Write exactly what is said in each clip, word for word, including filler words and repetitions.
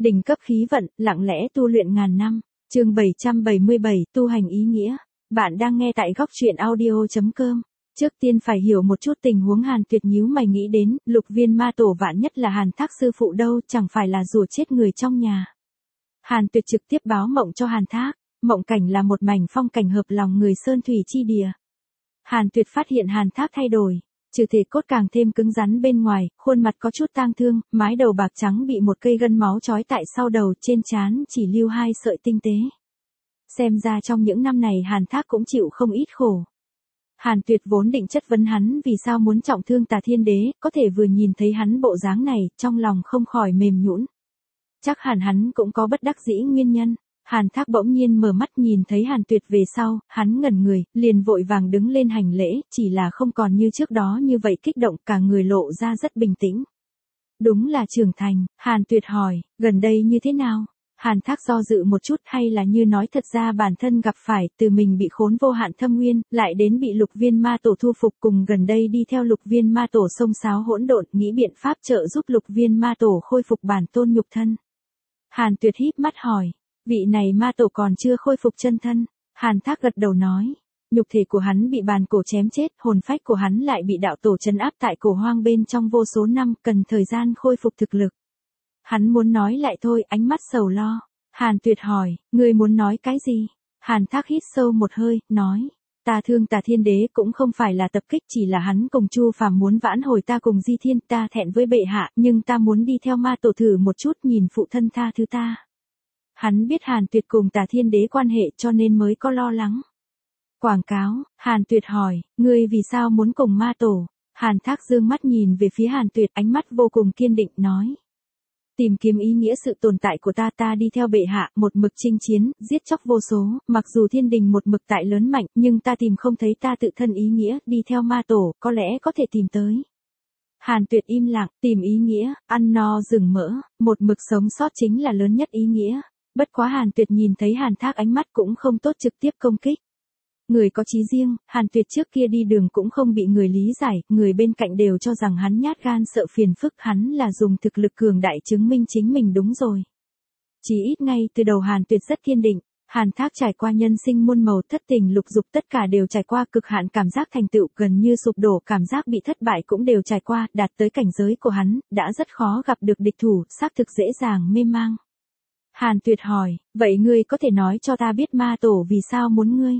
Đỉnh cấp khí vận, lặng lẽ tu luyện ngàn năm. Chương bảy trăm bảy mươi bảy, tu hành ý nghĩa. Bạn đang nghe tại góc truyện audio chấm com. Trước tiên phải hiểu một chút tình huống Hàn Tuyệt nhíu mày nghĩ đến, Lục Viên ma tổ vạn nhất là Hàn Thác sư phụ đâu, chẳng phải là rùa chết người trong nhà. Hàn Tuyệt trực tiếp báo mộng cho Hàn Thác, mộng cảnh là một mảnh phong cảnh hợp lòng người sơn thủy chi địa. Hàn Tuyệt phát hiện Hàn Thác thay đổi, trừ thể cốt càng thêm cứng rắn bên ngoài, khuôn mặt có chút tang thương, mái đầu bạc trắng bị một cây gân máu trói tại sau đầu, trên trán chỉ lưu hai sợi tinh tế. Xem ra trong những năm này Hàn Thác cũng chịu không ít khổ. Hàn Tuyệt vốn định chất vấn hắn vì sao muốn trọng thương Tà Thiên Đế, có thể vừa nhìn thấy hắn bộ dáng này, trong lòng không khỏi mềm nhũn. Chắc hẳn hắn cũng có bất đắc dĩ nguyên nhân. Hàn Thác bỗng nhiên mở mắt nhìn thấy Hàn Tuyệt về sau, hắn ngẩn người, liền vội vàng đứng lên hành lễ, chỉ là không còn như trước đó như vậy kích động, cả người lộ ra rất bình tĩnh. Đúng là trưởng thành. Hàn Tuyệt hỏi, gần đây như thế nào? Hàn Thác do dự một chút, hay là như nói thật ra bản thân gặp phải, từ mình bị khốn vô hạn thâm nguyên, lại đến bị Lục Viên ma tổ thu phục, cùng gần đây đi theo Lục Viên ma tổ xông xáo hỗn độn, nghĩ biện pháp trợ giúp Lục Viên ma tổ khôi phục bản tôn nhục thân. Hàn Tuyệt híp mắt hỏi, vị này ma tổ còn chưa khôi phục chân thân. Hàn Thác gật đầu nói, nhục thể của hắn bị bàn cổ chém chết, hồn phách của hắn lại bị đạo tổ trấn áp tại cổ hoang bên trong vô số năm, cần thời gian khôi phục thực lực. Hắn muốn nói lại thôi, ánh mắt sầu lo. Hàn Tuyệt hỏi, ngươi muốn nói cái gì? Hàn Thác hít sâu một hơi, nói, ta thương Tà Thiên Đế cũng không phải là tập kích, chỉ là hắn cùng Chu Phàm muốn vãn hồi ta cùng Di Thiên, ta thẹn với bệ hạ, nhưng ta muốn đi theo ma tổ thử một chút, nhìn phụ thân tha thứ ta. Hắn biết Hàn Tuyệt cùng Tà Thiên Đế quan hệ cho nên mới có lo lắng. Quảng cáo. Hàn Tuyệt hỏi, ngươi vì sao muốn cùng ma tổ? Hàn Thác dương mắt nhìn về phía Hàn Tuyệt, ánh mắt vô cùng kiên định, nói, tìm kiếm ý nghĩa sự tồn tại của ta, ta đi theo bệ hạ, một mực chinh chiến, giết chóc vô số, mặc dù thiên đình một mực tại lớn mạnh, nhưng ta tìm không thấy ta tự thân ý nghĩa, đi theo ma tổ, có lẽ có thể tìm tới. Hàn Tuyệt im lặng, tìm ý nghĩa, ăn no rừng mỡ, một mực sống sót chính là lớn nhất ý nghĩa. Bất quá Hàn Tuyệt nhìn thấy Hàn Thác ánh mắt cũng không tốt, trực tiếp công kích. Người có chí riêng, Hàn Tuyệt trước kia đi đường cũng không bị người lý giải, người bên cạnh đều cho rằng hắn nhát gan sợ phiền phức, hắn là dùng thực lực cường đại chứng minh chính mình đúng rồi. Chỉ ít ngay từ đầu Hàn Tuyệt rất kiên định, Hàn Thác trải qua nhân sinh muôn màu, thất tình lục dục tất cả đều trải qua, cực hạn cảm giác thành tựu gần như sụp đổ, cảm giác bị thất bại cũng đều trải qua, đạt tới cảnh giới của hắn, đã rất khó gặp được địch thủ, xác thực dễ dàng mê mang. Hàn Tuyệt hỏi, vậy ngươi có thể nói cho ta biết ma tổ vì sao muốn ngươi?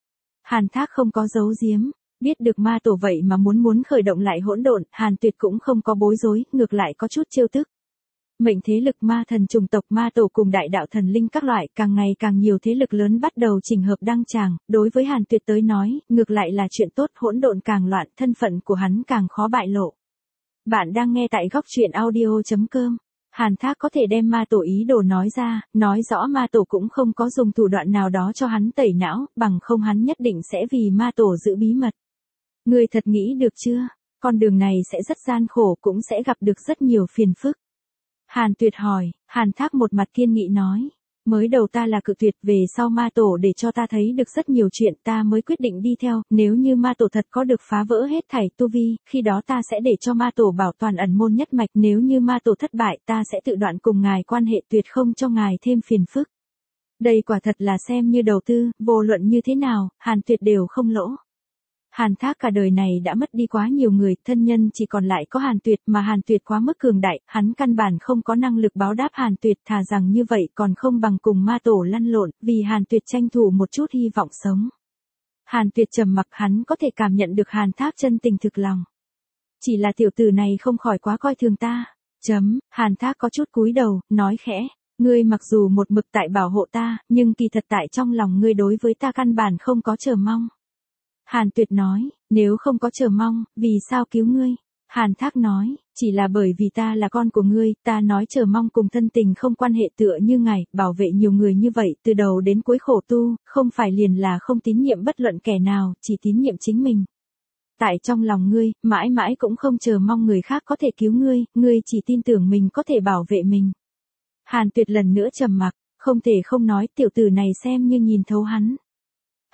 Hàn Thác không có giấu giếm, biết được ma tổ vậy mà muốn muốn khởi động lại hỗn độn, Hàn Tuyệt cũng không có bối rối, ngược lại có chút trêu tức. Mệnh thế lực ma thần chủng tộc ma tổ cùng đại đạo thần linh các loại, càng ngày càng nhiều thế lực lớn bắt đầu chỉnh hợp đăng tràng, đối với Hàn Tuyệt tới nói, ngược lại là chuyện tốt, hỗn độn càng loạn, thân phận của hắn càng khó bại lộ. Bạn đang nghe tại góc truyện audio chấm com. Hàn Thác có thể đem ma tổ ý đồ nói ra, nói rõ ma tổ cũng không có dùng thủ đoạn nào đó cho hắn tẩy não, bằng không hắn nhất định sẽ vì ma tổ giữ bí mật. Ngươi thật nghĩ được chưa? Con đường này sẽ rất gian khổ, cũng sẽ gặp được rất nhiều phiền phức. Hàn Tuyệt hỏi. Hàn Thác một mặt kiên nghị nói, mới đầu ta là cự tuyệt, về sau ma tổ để cho ta thấy được rất nhiều chuyện, ta mới quyết định đi theo, nếu như ma tổ thật có được phá vỡ hết thảy tu vi, khi đó ta sẽ để cho ma tổ bảo toàn ẩn môn nhất mạch, nếu như ma tổ thất bại, ta sẽ tự đoạn cùng ngài quan hệ, tuyệt không cho ngài thêm phiền phức. Đây quả thật là xem như đầu tư, vô luận như thế nào, Hàn Tuyệt đều không lỗ. Hàn Thác cả đời này đã mất đi quá nhiều người, thân nhân chỉ còn lại có Hàn Tuyệt, mà Hàn Tuyệt quá mức cường đại, hắn căn bản không có năng lực báo đáp Hàn Tuyệt, thà rằng như vậy còn không bằng cùng ma tổ lăn lộn, vì Hàn Tuyệt tranh thủ một chút hy vọng sống. Hàn Tuyệt trầm mặc, hắn có thể cảm nhận được Hàn Thác chân tình thực lòng. Chỉ là tiểu tử này không khỏi quá coi thường ta. Chấm, Hàn Thác có chút cúi đầu, nói khẽ, ngươi mặc dù một mực tại bảo hộ ta, nhưng kỳ thật tại trong lòng ngươi đối với ta căn bản không có chờ mong. Hàn Tuyệt nói, nếu không có chờ mong, vì sao cứu ngươi? Hàn Thác nói, chỉ là bởi vì ta là con của ngươi, ta nói chờ mong cùng thân tình không quan hệ, tựa như ngài, bảo vệ nhiều người như vậy, từ đầu đến cuối khổ tu, không phải liền là không tín nhiệm bất luận kẻ nào, chỉ tín nhiệm chính mình. Tại trong lòng ngươi, mãi mãi cũng không chờ mong người khác có thể cứu ngươi, ngươi chỉ tin tưởng mình có thể bảo vệ mình. Hàn Tuyệt lần nữa trầm mặc, không thể không nói, tiểu tử này xem như nhìn thấu hắn.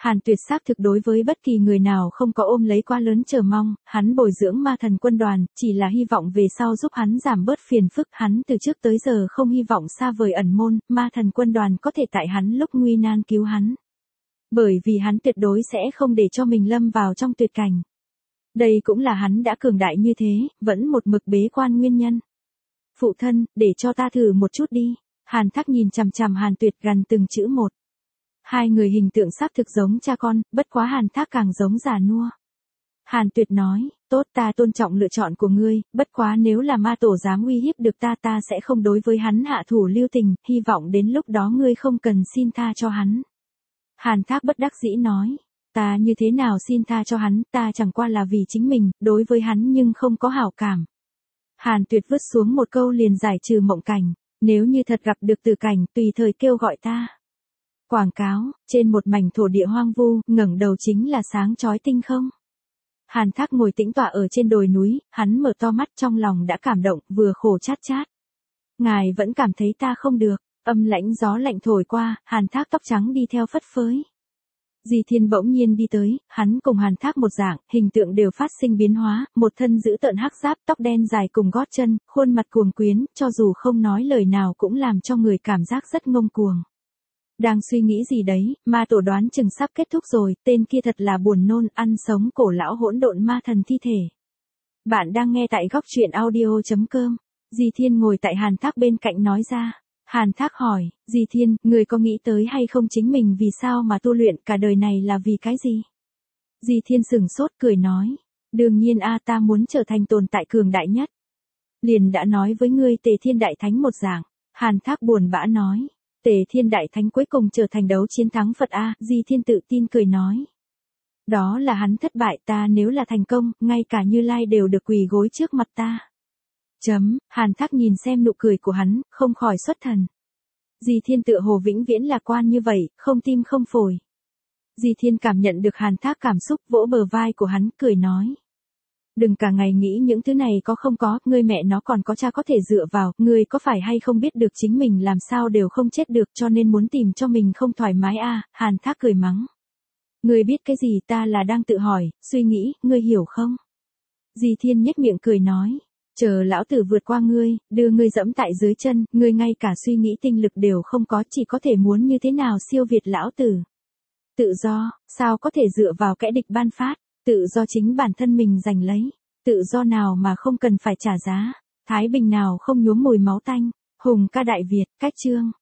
Hàn Tuyệt xác thực đối với bất kỳ người nào không có ôm lấy quá lớn chờ mong, hắn bồi dưỡng ma thần quân đoàn, chỉ là hy vọng về sau giúp hắn giảm bớt phiền phức, hắn từ trước tới giờ không hy vọng xa vời ẩn môn, ma thần quân đoàn có thể tại hắn lúc nguy nan cứu hắn. Bởi vì hắn tuyệt đối sẽ không để cho mình lâm vào trong tuyệt cảnh. Đây cũng là hắn đã cường đại như thế, vẫn một mực bế quan nguyên nhân. Phụ thân, để cho ta thử một chút đi. Hàn Thác nhìn chằm chằm Hàn Tuyệt gần từng chữ một. Hai người hình tượng xác thực giống cha con, bất quá Hàn Thác càng giống già nua. Hàn Tuyệt nói, tốt, ta tôn trọng lựa chọn của ngươi, bất quá nếu là ma tổ dám uy hiếp được ta ta sẽ không đối với hắn hạ thủ lưu tình, hy vọng đến lúc đó ngươi không cần xin tha cho hắn. Hàn Thác bất đắc dĩ nói, ta như thế nào xin tha cho hắn, ta chẳng qua là vì chính mình, đối với hắn nhưng không có hảo cảm. Hàn Tuyệt vứt xuống một câu liền giải trừ mộng cảnh, nếu như thật gặp được tử cảnh, tùy thời kêu gọi ta. Quảng cáo, trên một mảnh thổ địa hoang vu, ngẩng đầu chính là sáng chói tinh không. Hàn Thác ngồi tĩnh tọa ở trên đồi núi, hắn mở to mắt trong lòng đã cảm động, vừa khổ chát chát. Ngài vẫn cảm thấy ta không được, âm lãnh gió lạnh thổi qua, Hàn Thác tóc trắng đi theo phất phới. Di Thiên bỗng nhiên đi tới, hắn cùng Hàn Thác một dạng, hình tượng đều phát sinh biến hóa, một thân giữ tợn hắc giáp, tóc đen dài cùng gót chân, khuôn mặt cuồng quyến, cho dù không nói lời nào cũng làm cho người cảm giác rất ngông cuồng. Đang suy nghĩ gì đấy, ma tổ đoán chừng sắp kết thúc rồi, tên kia thật là buồn nôn, ăn sống cổ lão hỗn độn ma thần thi thể. Bạn đang nghe tại góc truyện audio chấm com. Di Thiên ngồi tại Hàn Thác bên cạnh nói ra. Hàn Thác hỏi, Di Thiên, người có nghĩ tới hay không chính mình vì sao mà tu luyện cả đời này là vì cái gì? Di Thiên sừng sốt cười nói, đương nhiên a ta muốn trở thành tồn tại cường đại nhất. Liền đã nói với ngươi Tề Thiên Đại Thánh một dạng. Hàn Thác buồn bã nói, Tề Thiên Đại Thánh cuối cùng trở thành đấu chiến thắng Phật a, Di Thiên tự tin cười nói. Đó là hắn thất bại, ta nếu là thành công, ngay cả Như Lai đều được quỳ gối trước mặt ta. Chấm, Hàn Thác nhìn xem nụ cười của hắn, không khỏi xuất thần. Di Thiên tựa hồ vĩnh viễn lạc quan như vậy, không tim không phổi. Di Thiên cảm nhận được Hàn Thác cảm xúc, vỗ bờ vai của hắn, cười nói. Đừng cả ngày nghĩ những thứ này có không có, ngươi mẹ nó còn có cha có thể dựa vào, ngươi có phải hay không biết được chính mình làm sao đều không chết được cho nên muốn tìm cho mình không thoải mái a. Hàn Thác cười mắng. Ngươi biết cái gì, ta là đang tự hỏi, suy nghĩ, ngươi hiểu không? Di Thiên nhếch miệng cười nói. Chờ lão tử vượt qua ngươi, đưa ngươi dẫm tại dưới chân, ngươi ngay cả suy nghĩ tinh lực đều không có, chỉ có thể muốn như thế nào siêu việt lão tử. Tự do, sao có thể dựa vào kẻ địch ban phát, tự do chính bản thân mình giành lấy, tự do nào mà không cần phải trả giá, thái bình nào không nhuốm mùi máu tanh, hùng ca Đại Việt, cách chương.